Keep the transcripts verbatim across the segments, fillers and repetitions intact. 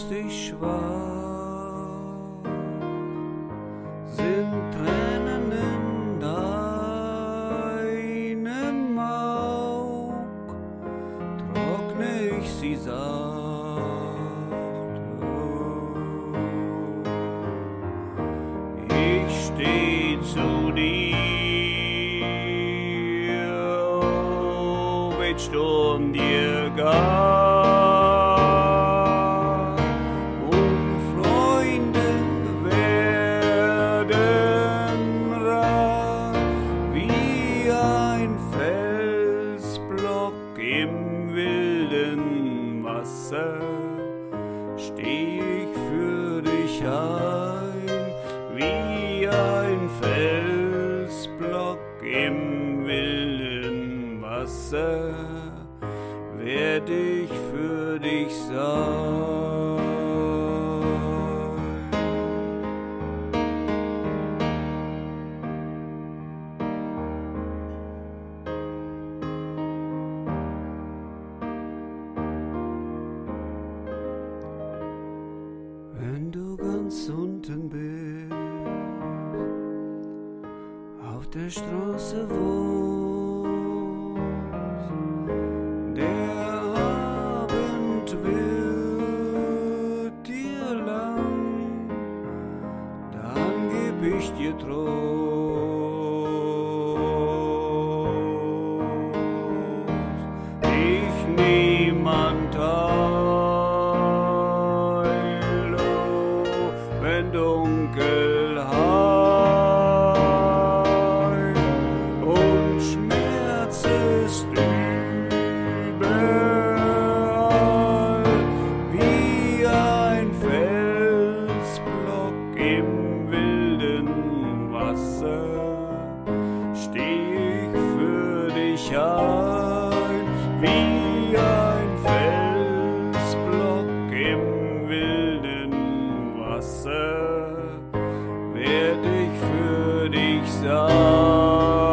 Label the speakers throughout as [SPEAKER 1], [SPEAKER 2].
[SPEAKER 1] dich schwach? Sind Tränen in deinem Aug? Trockne ich sie sacht? Ich steh zu dir, wenn Sturm dir gar, und Freunde werden rar, wie ein Felsblock im wilden Wasser, steh ich für dich ein, wie ein Felsblock im wilden Wasser, werd ich für dich sein. Wenn du ganz unten bist, auf der Straße wohnst, der Abend wird dir lang, dann geb ich dir Trost. Ich niemand teil, oh, wenn Dunkelheit und Schmerz ist überall, wie ein Felsblock im wilden Wasser, steh ich für dich ein, wie ein Felsblock im wilden Wasser, werd ich für dich sein.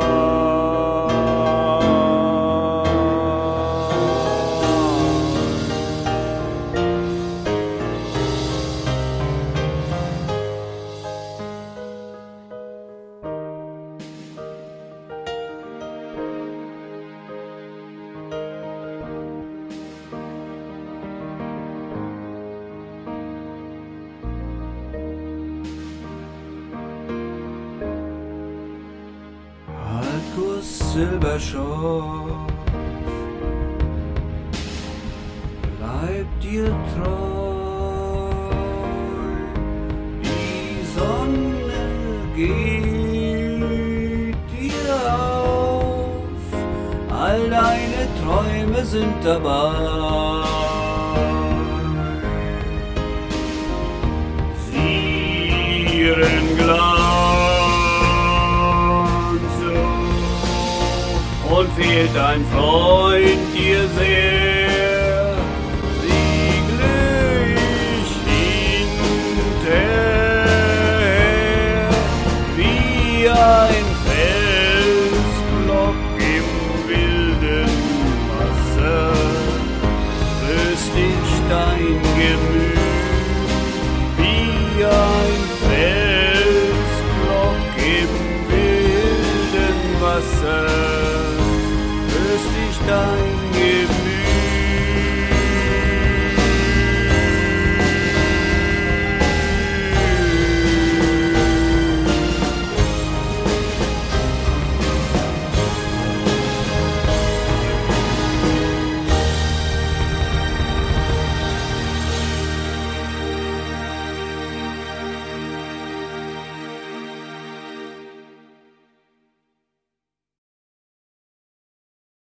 [SPEAKER 1] Halbkurs Silberschopf, bleib dir treu, die Sonne geht dir auf, all deine Träume sind dabei. Sie ihren Glanz, und fehlt ein Freund dir sehr, siegle ich hinterher, wie ein Felsblock im wilden Wasser, löst ich dein Gemüt.